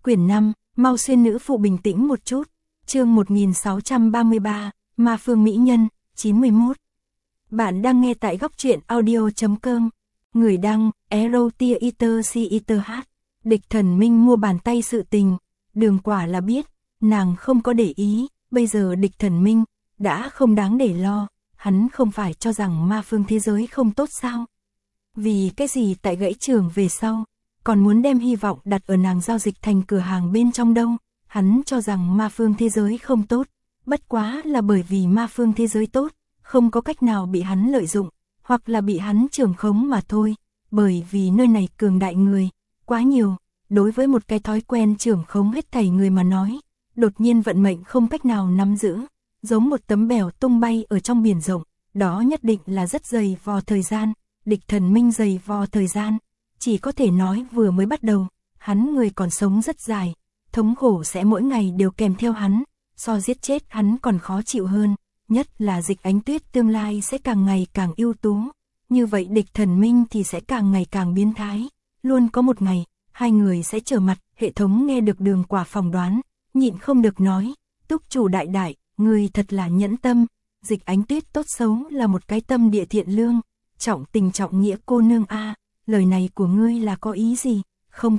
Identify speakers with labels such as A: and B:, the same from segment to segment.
A: Quyển 5, mau xuyên nữ phụ bình tĩnh một chút. Chương 1633, Ma Phương Mỹ Nhân, 91. Bạn đang nghe tại góc truyện audio.com. Người đăng, Erotia Eater CETH. Địch Thần Minh mua bàn tay sự tình. Đường Quả là biết, nàng không có để ý. Bây giờ Địch Thần Minh đã không đáng để lo. Hắn không phải cho rằng ma phương thế giới không tốt sao? Vì cái gì tại gãy trường về sau, còn muốn đem hy vọng đặt ở nàng giao dịch thành cửa hàng bên trong đâu? Hắn cho rằng ma phương thế giới không tốt, bất quá là bởi vì ma phương thế giới tốt, không có cách nào bị hắn lợi dụng, hoặc là bị hắn trưởng khống mà thôi, bởi vì nơi này cường đại người, quá nhiều, đối với một cái thói quen trưởng khống hết thảy người mà nói, đột nhiên vận mệnh không cách nào nắm giữ, giống một tấm bèo tung bay ở trong biển rộng, đó nhất định là rất dày vò thời gian. Địch Thần Minh dày vò thời gian, chỉ có thể nói vừa mới bắt đầu, hắn người còn sống rất dài, thống khổ sẽ mỗi ngày đều kèm theo hắn, so giết chết hắn còn khó chịu hơn, nhất là Dịch Ánh Tuyết tương lai sẽ càng ngày càng ưu tú, như vậy Địch Thần Minh thì sẽ càng ngày càng biến thái, luôn có một ngày, hai người sẽ trở mặt. Hệ thống nghe được Đường Quả phỏng đoán, nhịn không được nói, túc chủ đại đại, người thật là nhẫn tâm, Dịch Ánh Tuyết tốt xấu là một cái tâm địa thiện lương, trọng tình trọng nghĩa cô nương a, lời này của ngươi là có ý gì? Không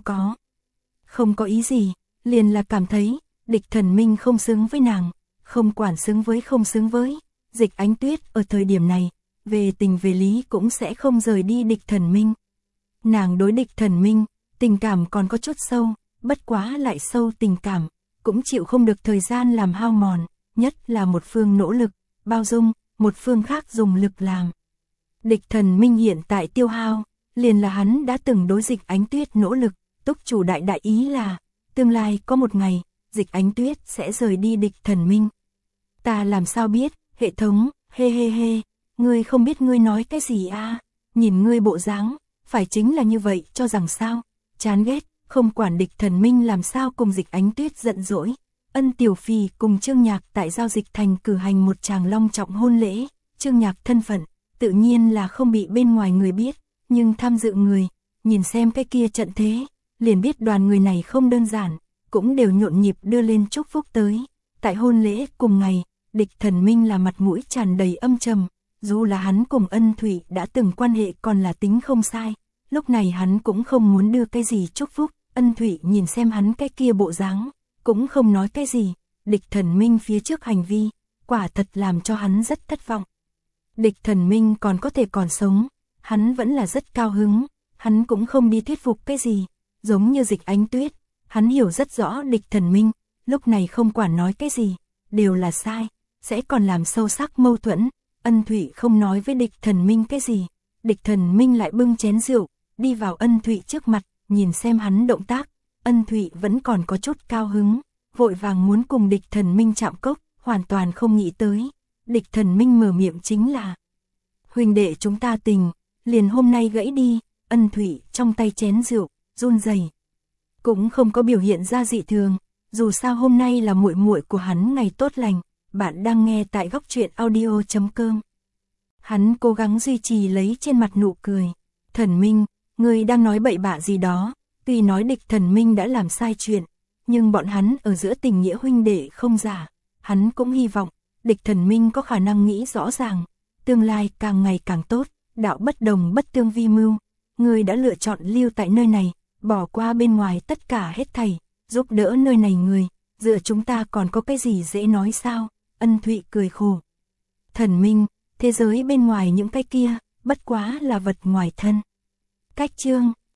A: có ý gì, liền là cảm thấy Địch Thần Minh không xứng với nàng, không quản xứng với không xứng với. Dịch Ánh Tuyết ở thời điểm này, về tình về lý cũng sẽ không rời đi Địch Thần Minh. Nàng đối Địch Thần Minh, tình cảm còn có chút sâu, bất quá lại sâu tình cảm, cũng chịu không được thời gian làm hao mòn, nhất là một phương nỗ lực, bao dung, một phương khác dùng lực làm. Địch Thần Minh hiện tại tiêu hao, liền là hắn đã từng đối Dịch Ánh Tuyết nỗ lực, túc chủ đại đại ý là, tương lai có một ngày, Dịch Ánh Tuyết sẽ rời đi Địch Thần Minh. Ta làm sao biết, hệ thống, he, ngươi không biết ngươi nói cái gì a? Nhìn ngươi bộ dáng, phải chính là như vậy cho rằng sao, chán ghét, không quản Địch Thần Minh làm sao cùng Dịch Ánh Tuyết giận dỗi. Ân Tiểu Phi cùng Trương Nhạc tại giao dịch thành cử hành một tràng long trọng hôn lễ, Trương Nhạc thân phận tự nhiên là không bị bên ngoài người biết, nhưng tham dự người, nhìn xem cái kia trận thế, liền biết đoàn người này không đơn giản, cũng đều nhộn nhịp đưa lên chúc phúc tới. Tại hôn lễ cùng ngày, Địch Thần Minh là mặt mũi tràn đầy âm trầm, dù là hắn cùng Ân Thủy đã từng quan hệ còn là tính không sai, lúc này hắn cũng không muốn đưa cái gì chúc phúc. Ân Thủy nhìn xem hắn cái kia bộ dáng, cũng không nói cái gì. Địch Thần Minh phía trước hành vi, quả thật làm cho hắn rất thất vọng. Địch Thần Minh còn có thể còn sống, hắn vẫn là rất cao hứng, hắn cũng không đi thuyết phục cái gì, giống như Dịch Ánh Tuyết, hắn hiểu rất rõ Địch Thần Minh, lúc này không quản nói cái gì, đều là sai, sẽ còn làm sâu sắc mâu thuẫn. Ân Thủy không nói với Địch Thần Minh cái gì, Địch Thần Minh lại bưng chén rượu, đi vào Ân Thủy trước mặt, nhìn xem hắn động tác, Ân Thủy vẫn còn có chút cao hứng, vội vàng muốn cùng Địch Thần Minh chạm cốc, hoàn toàn không nghĩ tới. Địch Thần Minh mở miệng chính là, huynh đệ chúng ta tình, liền hôm nay gãy đi. Ân Thủy trong tay chén rượu, run rẩy, cũng không có biểu hiện ra dị thường, dù sao hôm nay là muội muội của hắn ngày tốt lành. Bạn đang nghe tại góc truyện audio.com. Hắn cố gắng duy trì lấy trên mặt nụ cười. Thần Minh, ngươi đang nói bậy bạ gì đó, tuy nói Địch Thần Minh đã làm sai chuyện, nhưng bọn hắn ở giữa tình nghĩa huynh đệ không giả, hắn cũng hy vọng Địch Thần Minh có khả năng nghĩ rõ ràng, tương lai càng ngày càng tốt, đạo bất đồng bất tương vi mưu, ngươi đã lựa chọn lưu tại nơi này, bỏ qua bên ngoài tất cả hết thảy, giúp đỡ nơi này người, dựa chúng ta còn có cái gì dễ nói sao? Ân Thụy cười khổ. Thần Minh, thế giới bên ngoài những cái kia, bất quá là vật ngoài thân. Cách chương